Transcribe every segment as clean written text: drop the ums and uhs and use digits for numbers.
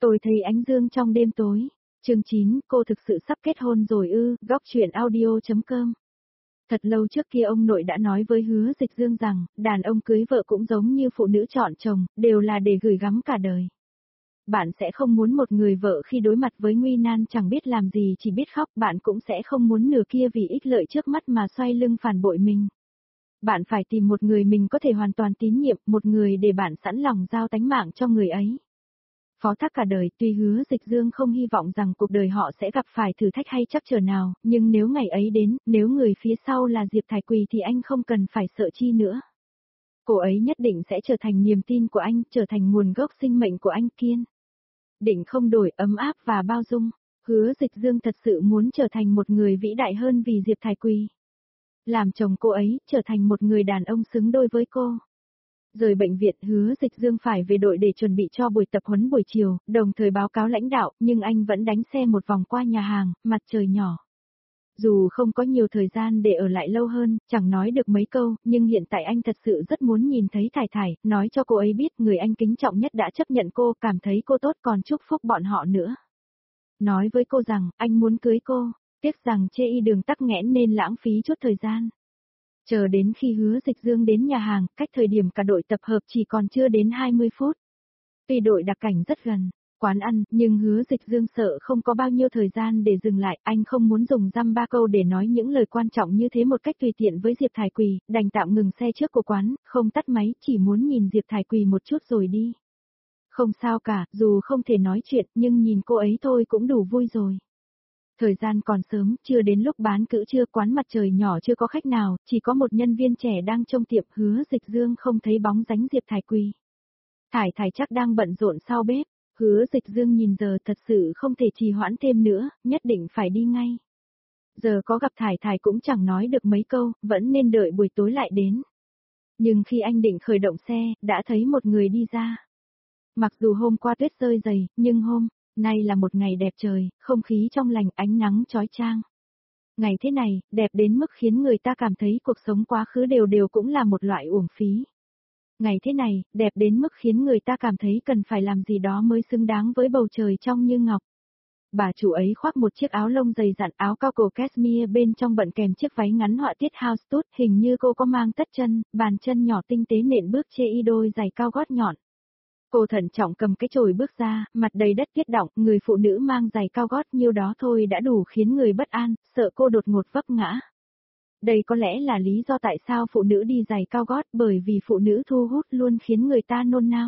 Tôi thấy ánh dương trong đêm tối. Chương 9, cô thực sự sắp kết hôn rồi ư? Góc truyện audio.com. Thật lâu trước kia ông nội đã nói với Hứa Dịch Dương rằng, đàn ông cưới vợ cũng giống như phụ nữ chọn chồng, đều là để gửi gắm cả đời. Bạn sẽ không muốn một người vợ khi đối mặt với nguy nan chẳng biết làm gì chỉ biết khóc, bạn cũng sẽ không muốn nửa kia vì ích lợi trước mắt mà xoay lưng phản bội mình. Bạn phải tìm một người mình có thể hoàn toàn tín nhiệm, một người để bạn sẵn lòng giao tánh mạng cho người ấy. Phó thác cả đời, tuy Hứa Dịch Dương không hy vọng rằng cuộc đời họ sẽ gặp phải thử thách hay trắc trở nào, nhưng nếu ngày ấy đến, nếu người phía sau là Diệp Thải Quỳ thì anh không cần phải sợ chi nữa. Cô ấy nhất định sẽ trở thành niềm tin của anh, trở thành nguồn gốc sinh mệnh của anh kiên. Định không đổi, ấm áp và bao dung. Hứa Dịch Dương thật sự muốn trở thành một người vĩ đại hơn vì Diệp Thải Quỳ. Làm chồng cô ấy, trở thành một người đàn ông xứng đôi với cô. Rời bệnh viện, Hứa Dịch Dương phải về đội để chuẩn bị cho buổi tập huấn buổi chiều, đồng thời báo cáo lãnh đạo, nhưng anh vẫn đánh xe một vòng qua nhà hàng, mặt trời nhỏ. Dù không có nhiều thời gian để ở lại lâu hơn, chẳng nói được mấy câu, nhưng hiện tại anh thật sự rất muốn nhìn thấy Thải Thải, nói cho cô ấy biết người anh kính trọng nhất đã chấp nhận cô, cảm thấy cô tốt còn chúc phúc bọn họ nữa. Nói với cô rằng, anh muốn cưới cô, tiếc rằng chê y đường tắc nghẽn nên lãng phí chút thời gian. Chờ đến khi Hứa Dịch Dương đến nhà hàng, cách thời điểm cả đội tập hợp chỉ còn chưa đến 20 phút. Tuy đội đặc cảnh rất gần, quán ăn, nhưng Hứa Dịch Dương sợ không có bao nhiêu thời gian để dừng lại, anh không muốn dùng dăm ba câu để nói những lời quan trọng như thế một cách tùy tiện với Diệp Thải Quỳ, đành tạm ngừng xe trước của quán, không tắt máy, chỉ muốn nhìn Diệp Thải Quỳ một chút rồi đi. Không sao cả, dù không thể nói chuyện, nhưng nhìn cô ấy thôi cũng đủ vui rồi. Thời gian còn sớm, chưa đến lúc bán cữ trưa, quán mặt trời nhỏ chưa có khách nào, chỉ có một nhân viên trẻ đang trông tiệm. Hứa Dịch Dương không thấy bóng dáng Diệp Thải Quỳ. Thải Thải chắc đang bận rộn sau bếp. Hứa Dịch Dương nhìn giờ thật sự không thể trì hoãn thêm nữa, nhất định phải đi ngay. Giờ có gặp Thải Thải cũng chẳng nói được mấy câu, vẫn nên đợi buổi tối lại đến. Nhưng khi anh định khởi động xe, đã thấy một người đi ra. Mặc dù hôm qua tuyết rơi dày, nhưng hôm nay là một ngày đẹp trời, không khí trong lành, ánh nắng chói chang. Ngày thế này, đẹp đến mức khiến người ta cảm thấy cuộc sống quá khứ đều đều cũng là một loại uổng phí. Ngày thế này, đẹp đến mức khiến người ta cảm thấy cần phải làm gì đó mới xứng đáng với bầu trời trong như ngọc. Bà chủ ấy khoác một chiếc áo lông dày dặn, áo cao cổ cashmere, bên trong bận kèm chiếc váy ngắn họa tiết house tút, hình như cô có mang tất chân, bàn chân nhỏ tinh tế nện bước chê y đôi giày cao gót nhọn. Cô thận trọng cầm cái chổi bước ra, mặt đầy đất tuyết đọng, người phụ nữ mang giày cao gót nhiêu đó thôi đã đủ khiến người bất an, sợ cô đột ngột vấp ngã. Đây có lẽ là lý do tại sao phụ nữ đi giày cao gót, bởi vì phụ nữ thu hút luôn khiến người ta nôn nao.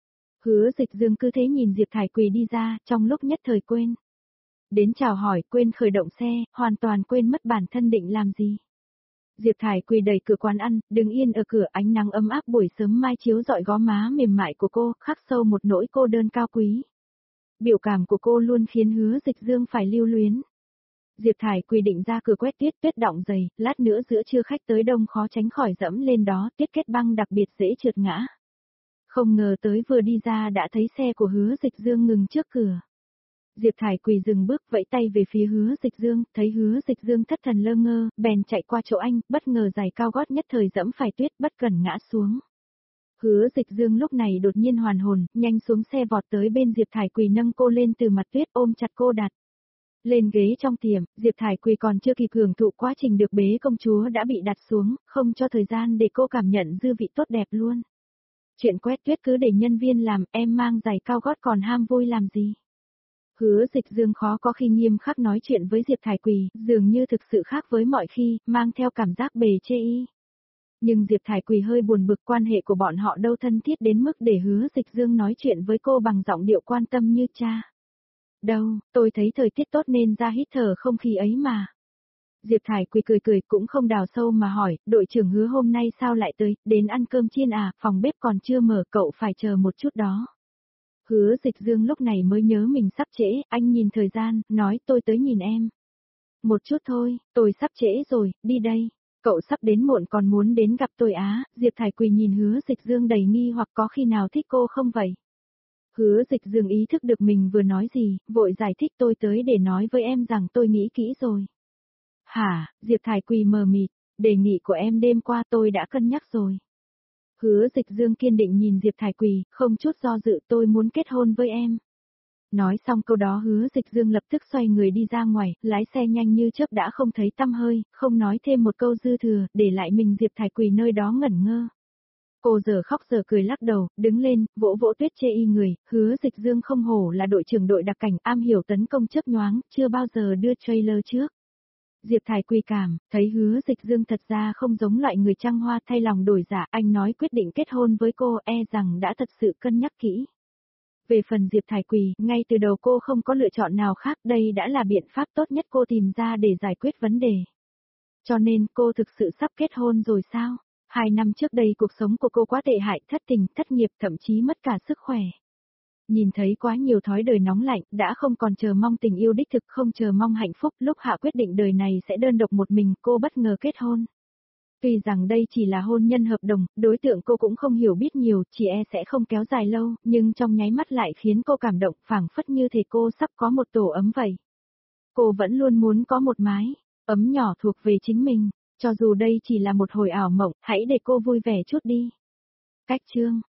Hứa Dịch Dương cứ thế nhìn Diệp Thải Quỳ đi ra, trong lúc nhất thời quên. Đến chào hỏi, quên khởi động xe, hoàn toàn quên mất bản thân định làm gì. Diệp Thải Quỳ đẩy cửa quán ăn, đứng yên ở cửa, ánh nắng ấm áp buổi sớm mai chiếu rọi gò má mềm mại của cô, khắc sâu một nỗi cô đơn cao quý. Biểu cảm của cô luôn khiến Hứa Dịch Dương phải lưu luyến. Diệp Thải Quỳ định ra cửa quét tuyết, tuyết đọng dày, lát nữa giữa trưa khách tới đông khó tránh khỏi dẫm lên đó, tuyết kết băng đặc biệt dễ trượt ngã. Không ngờ tới vừa đi ra đã thấy xe của Hứa Dịch Dương ngừng trước cửa. Diệp Thải Quỳ dừng bước, vẫy tay về phía Hứa Dịch Dương, thấy Hứa Dịch Dương thất thần lơ ngơ, bèn chạy qua chỗ anh, bất ngờ giày cao gót nhất thời dẫm phải tuyết, bất cẩn ngã xuống. Hứa Dịch Dương lúc này đột nhiên hoàn hồn, nhanh xuống xe vọt tới bên Diệp Thải Quỳ, nâng cô lên từ mặt tuyết, ôm chặt cô đặt lên ghế trong tiệm. Diệp Thải Quỳ còn chưa kịp hưởng thụ quá trình được bế công chúa đã bị đặt xuống, không cho thời gian để cô cảm nhận dư vị tốt đẹp luôn. Chuyện quét tuyết cứ để nhân viên làm, em mang giày cao gót còn ham vui làm gì? Hứa Dịch Dương khó có khi nghiêm khắc nói chuyện với Diệp Thải Quỳ, dường như thực sự khác với mọi khi, mang theo cảm giác bề chê y. Nhưng Diệp Thải Quỳ hơi buồn bực, quan hệ của bọn họ đâu thân thiết đến mức để Hứa Dịch Dương nói chuyện với cô bằng giọng điệu quan tâm như cha. Đâu, tôi thấy thời tiết tốt nên ra hít thở không khí ấy mà. Diệp Thải Quỳ cười cười cũng không đào sâu mà hỏi, đội trưởng Hứa hôm nay sao lại tới, đến ăn cơm chiên à, phòng bếp còn chưa mở, cậu phải chờ một chút đó. Hứa Dịch Dương lúc này mới nhớ mình sắp trễ, anh nhìn thời gian, nói tôi tới nhìn em. Một chút thôi, tôi sắp trễ rồi, đi đây. Cậu sắp đến muộn còn muốn đến gặp tôi á? Diệp Thải Quỳ nhìn Hứa Dịch Dương đầy nghi hoặc, có khi nào thích cô không vậy? Hứa Dịch Dương ý thức được mình vừa nói gì, vội giải thích, tôi tới để nói với em rằng tôi nghĩ kỹ rồi. Hả? Diệp Thải Quỳ mờ mịt, đề nghị của em đêm qua tôi đã cân nhắc rồi. Hứa Dịch Dương kiên định nhìn Diệp Thải Quỳ, không chút do dự, tôi muốn kết hôn với em. Nói xong câu đó Hứa Dịch Dương lập tức xoay người đi ra ngoài, lái xe nhanh như chớp đã không thấy tăm hơi, không nói thêm một câu dư thừa, để lại mình Diệp Thải Quỳ nơi đó ngẩn ngơ. Cô giờ khóc giờ cười lắc đầu, đứng lên, vỗ vỗ Tuyết chê y người, Hứa Dịch Dương không hổ là đội trưởng đội đặc cảnh, am hiểu tấn công chớp nhoáng, chưa bao giờ đưa trailer trước. Diệp Thải Quỳ cảm, thấy Hứa Dịch Dương thật ra không giống loại người trăng hoa thay lòng đổi dạ, anh nói quyết định kết hôn với cô rằng đã thật sự cân nhắc kỹ. Về phần Diệp Thải Quỳ, ngay từ đầu cô không có lựa chọn nào khác, đây đã là biện pháp tốt nhất cô tìm ra để giải quyết vấn đề. Cho nên cô thực sự sắp kết hôn rồi sao? 2 năm trước đây cuộc sống của cô quá tệ hại, thất tình, thất nghiệp, thậm chí mất cả sức khỏe. Nhìn thấy quá nhiều thói đời nóng lạnh, đã không còn chờ mong tình yêu đích thực, không chờ mong hạnh phúc, lúc hạ quyết định đời này sẽ đơn độc một mình, cô bất ngờ kết hôn. Tuy rằng đây chỉ là hôn nhân hợp đồng, đối tượng cô cũng không hiểu biết nhiều, chỉ sẽ không kéo dài lâu, nhưng trong nháy mắt lại khiến cô cảm động, phảng phất như thể cô sắp có một tổ ấm vậy. Cô vẫn luôn muốn có một mái ấm nhỏ thuộc về chính mình, cho dù đây chỉ là một hồi ảo mộng, hãy để cô vui vẻ chút đi. Cách chương